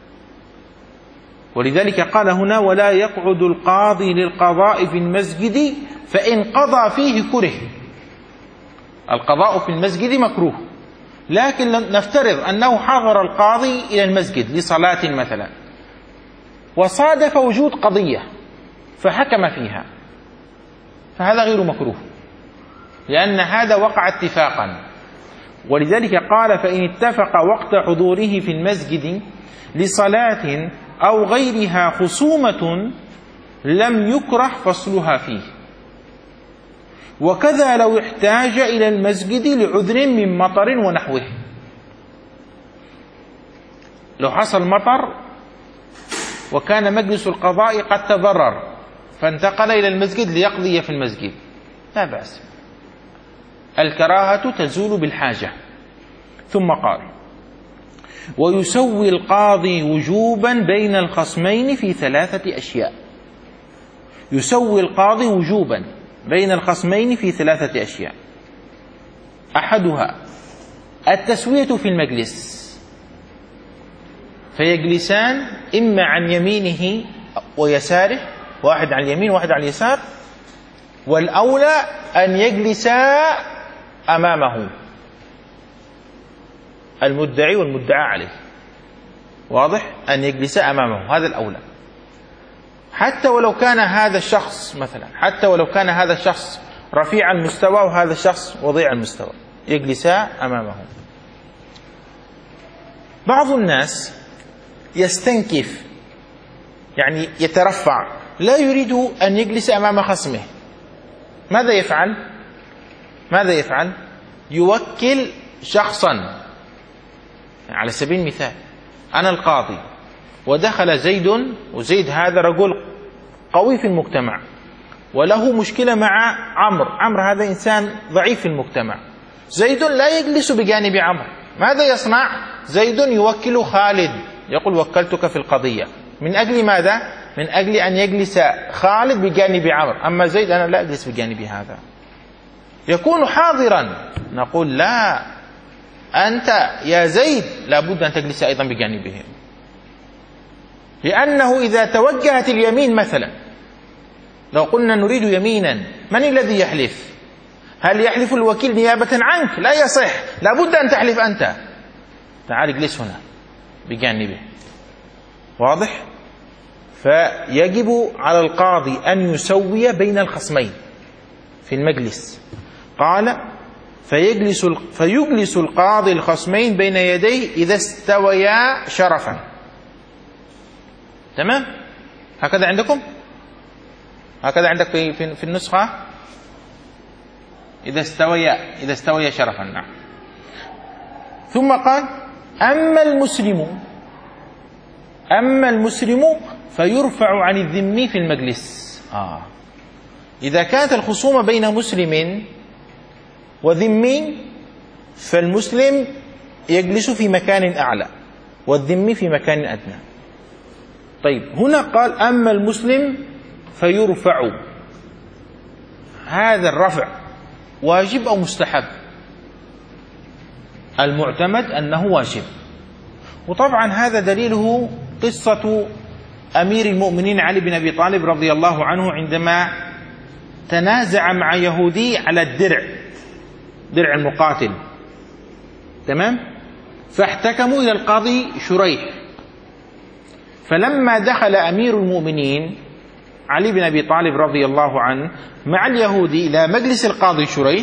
ولذلك قال هنا: ولا يقعد القاضي للقضاء في المسجد فإن قضى فيه كره. القضاء في المسجد مكروه، لكن نفترض أنه حضر القاضي إلى المسجد لصلاة مثلا، وصادف وجود قضية فحكم فيها، فهذا غير مكروه، لأن هذا وقع اتفاقا. ولذلك قال: فإن اتفق وقت حضوره في المسجد لصلاة أو غيرها خصومة لم يكره فصلها فيه. وكذا لو احتاج إلى المسجد لعذر من مطر ونحوه. لو حصل مطر وكان مجلس القضاء قد تضرر فانتقل إلى المسجد ليقضي في المسجد، لا بأس، الكراهة تزول بالحاجة. ثم قال: ويسوي القاضي وجوبا بين الخصمين في ثلاثة أشياء. يسوي القاضي وجوبا بين الخصمين في ثلاثة أشياء. أحدها التسوية في المجلس، فيجلسان إما عن يمينه ويساره، واحد على اليمين واحد على اليسار، والأولى أن يجلسا أمامه المدعي والمدعى عليه. واضح؟ أن يجلسا أمامه، هذا الأولى. حتى ولو كان هذا الشخص مثلا حتى ولو كان هذا الشخص رفيع المستوى وهذا الشخص وضيع المستوى، يجلسا أمامه. بعض الناس يستنكف، يعني يترفع، لا يريد أن يجلس أمام خصمه. ماذا يفعل؟ ماذا يفعل؟ يوكل شخصا. على سبيل المثال، أنا القاضي ودخل زيد، وزيد هذا رجل قوي في المجتمع وله مشكلة مع عمرو، عمرو هذا إنسان ضعيف في المجتمع. زيد لا يجلس بجانب عمرو، ماذا يصنع؟ زيد يوكل خالد، يقول وكلتك في القضية. من أجل ماذا؟ من أجل أن يجلس خالد بجانب عمرو، أما زيد أنا لا أجلس بجانب هذا. يكون حاضرا، نقول لا، أنت يا زيد لابد أن تجلس أيضا بجانبهم، لأنه إذا توجهت اليمين مثلا، لو قلنا نريد يمينا، من الذي يحلف؟ هل يحلف الوكيل نيابة عنك؟ لا يصح، لابد أن تحلف أنت. تعال اجلس هنا بجانبه. واضح؟ فيجب على القاضي أن يسوي بين الخصمين في المجلس. قال فيجلس فيجلس القاضي الخصمين بين يديه إذا استويا شرفا. تمام؟ هكذا عندكم؟ هكذا عندك في في النسخة؟ إذا استويا إذا استويا شرفا. نعم. ثم قال أما المسلم أما المسلم فيرفع عن الذمي في المجلس. آه. إذا كانت الخصومة بين مسلم وذمي، فالمسلم يجلس في مكان أعلى والذمي في مكان أدنى. طيب هنا قال أما المسلم فيرفع، هذا الرفع واجب أو مستحب؟ المعتمد أنه واجب، وطبعا هذا دليله قصة أمير المؤمنين علي بن أبي طالب رضي الله عنه عندما تنازع مع يهودي على الدرع، درع المقاتل. تمام؟ فاحتكموا إلى القاضي شريح، فلما دخل أمير المؤمنين علي بن أبي طالب رضي الله عنه مع اليهودي إلى مجلس القاضي شريح،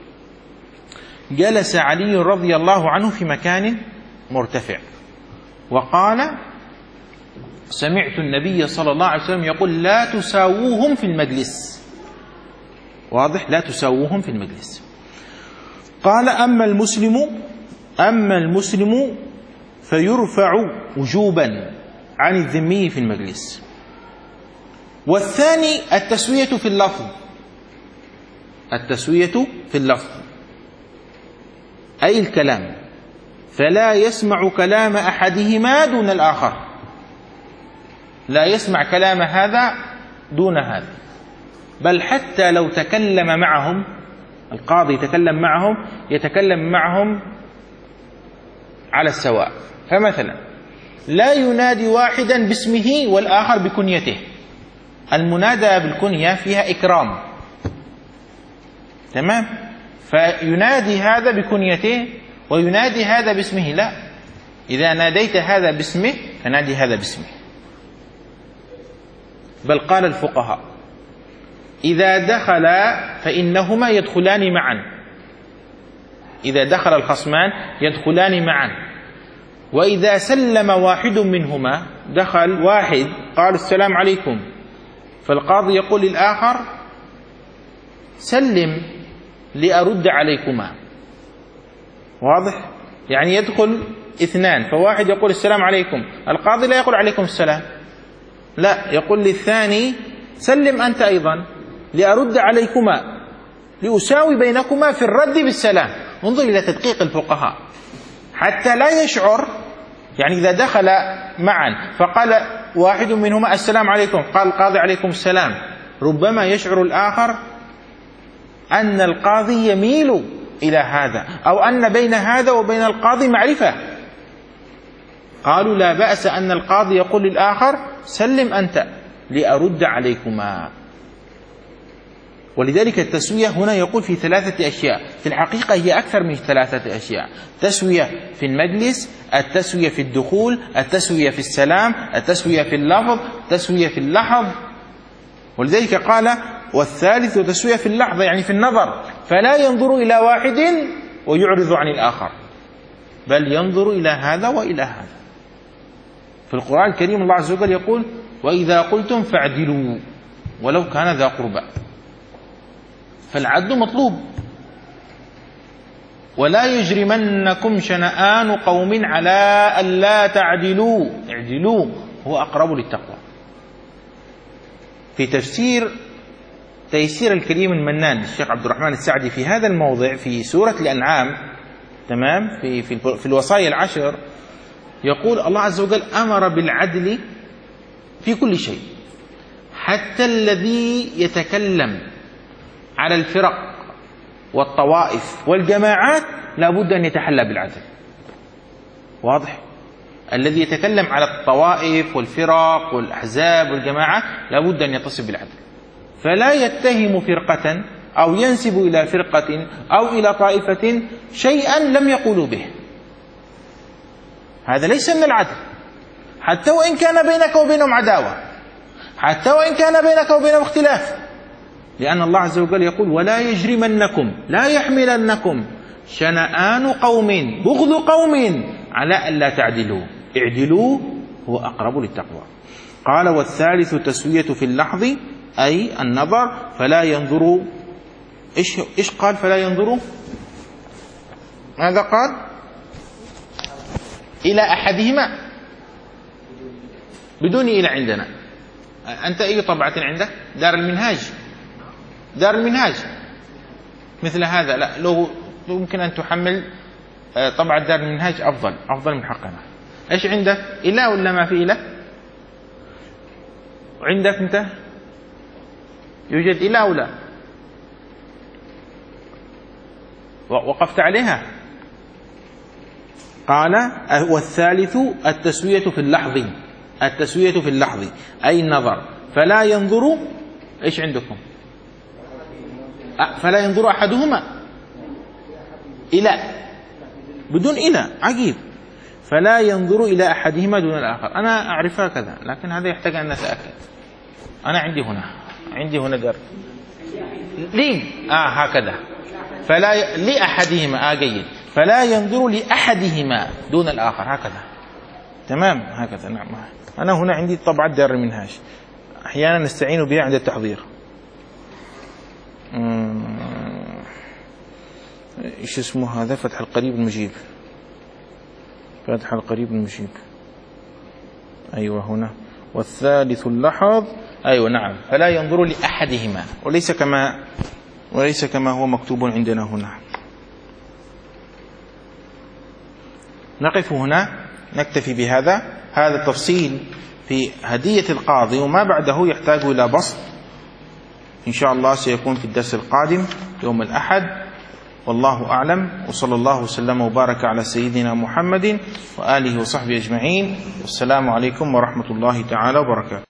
جلس علي رضي الله عنه في مكان مرتفع وقال سمعت النبي صلى الله عليه وسلم يقول لا تساووهم في المجلس. واضح؟ لا تساووهم في المجلس. قال أما المسلم أما المسلم فيرفع وجوبا عن الذمي في المجلس. والثاني التسوية في اللفظ، التسوية في اللفظ أي الكلام، فلا يسمع كلام أحدهما دون الآخر، لا يسمع كلام هذا دون هذا، بل حتى لو تكلم معهم القاضي يتكلم معهم يتكلم معهم على السواء. فمثلا لا ينادي واحدا باسمه والآخر بكنيته، المنادى بالكنية فيها إكرام. تمام؟ فينادي هذا بكنيته وينادي هذا باسمه، لا، إذا ناديت هذا باسمه فنادي هذا باسمه. بل قال الفقهاء إذا دخل فإنهما يدخلان معا، إذا دخل الخصمان يدخلان معا، وإذا سلم واحد منهما، دخل واحد قال السلام عليكم، فالقاضي يقول للآخر سلم لأرد عليكما. واضح؟ يعني يدخل اثنان، فواحد يقول السلام عليكم، القاضي لا يقول عليكم السلام، لا، يقول للثاني سلم أنت أيضا لأرد عليكما، لأساوي بينكما في الرد بالسلام. انظر إلى تدقيق الفقهاء حتى لا يشعر يعني إذا دخل معا فقال واحد منهما السلام عليكم، قال القاضي عليكم السلام، ربما يشعر الآخر أن القاضي يميل إلى هذا، أو أن بين هذا وبين القاضي معرفة. قالوا لا بأس أن القاضي يقول للآخر سلم أنت لأرد عليكما. ولذلك التسوية هنا يقول في ثلاثة أشياء، في الحقيقة هي أكثر من ثلاثة أشياء: تسوية في المجلس، التسوية في الدخول، التسوية في السلام، التسوية في اللفظ، التسوية في اللحظ. ولذلك قال والثالث تسوية في اللحظة، يعني في النظر، فلا ينظر إلى واحد ويعرض عن الآخر، بل ينظر إلى هذا وإلى هذا. في القرآن الكريم الله عز وجل يقول وإذا قلتم فاعدلوا ولو كان ذا قربى، فالعدل مطلوب. ولا يجرمنكم شنآن قوم على ألا تعدلوا، اعدلوا هو أقرب للتقوى. في تفسير تيسير الكريم المنان الشيخ عبد الرحمن السعدي في هذا الموضع في سورة الأنعام، تمام، في في, في الوصايا العشر، يقول الله عز وجل أمر بالعدل في كل شيء، حتى الذي يتكلم على الفرق والطوائف والجماعات لا بد أن يتحلى بالعدل. واضح؟ الذي يتكلم على الطوائف والفرق والأحزاب والجماعات لا بد أن يتصف بالعدل، فلا يتهم فرقة أو ينسب إلى فرقة أو إلى طائفة شيئا لم يقولوا به. هذا ليس من العدل، حتى وإن كان بينك وبينهم عداوة، حتى وإن كان بينك وبينهم اختلاف، لأن الله عز وجل يقول ولا يجرمنكم، لا يحملنكم شنآن قوم، بغض قوم على ألا تعدلوا، اعدلوا هو أقرب للتقوى. قال والثالث تسوية في اللحظ، أي النظر، فلا ينظروا. إيش إيش قال فلا ينظروا؟ ماذا قال؟ إلى أحدهما بدون إلى. عندنا أنت أي طبعة عندك؟ دار المنهاج، دار المنهاج مثل هذا، لا لو يمكن أن تحمل طبعة دار المنهاج أفضل أفضل من حقنا. إيش عندك؟ إلى ولا ما في إلى؟ عندك أنت يوجد إلى أو لا؟ وقفت عليها. قال والثالث التسوية في اللحظ، التسوية في اللحظ أي النظر، فلا ينظر. إيش عندكم؟ فلا ينظر أحدهما إلى، بدون إلى، عجيب. فلا ينظر إلى أحدهما دون الآخر. أنا أعرفها كذا، لكن هذا يحتاج أن نتأكد. أنا عندي هنا عندي هنا در لي آه هكذا، فلا ي... لأحدهما. آه جيد. فلا ينظر لأحدهما دون الآخر، هكذا تمام، هكذا. نعم، أنا هنا عندي طبعة دار المنهاج، أحيانا نستعين بها عند التحضير. إيش اسمه هذا؟ فتح القريب المجيب، فتح القريب المجيب. أيوة هنا. والثالث اللحظ، أيوة نعم، فلا ينظر لأحدهما، وليس كما وليس كما هو مكتوب عندنا هنا. نقف هنا، نكتفي بهذا. هذا التفصيل في هدية القاضي، وما بعده يحتاج إلى بسط إن شاء الله، سيكون في الدرس القادم يوم الأحد. والله أعلم، وصلى الله وسلم وبارك على سيدنا محمد وآله وصحبه أجمعين. والسلام عليكم ورحمة الله تعالى وبركاته.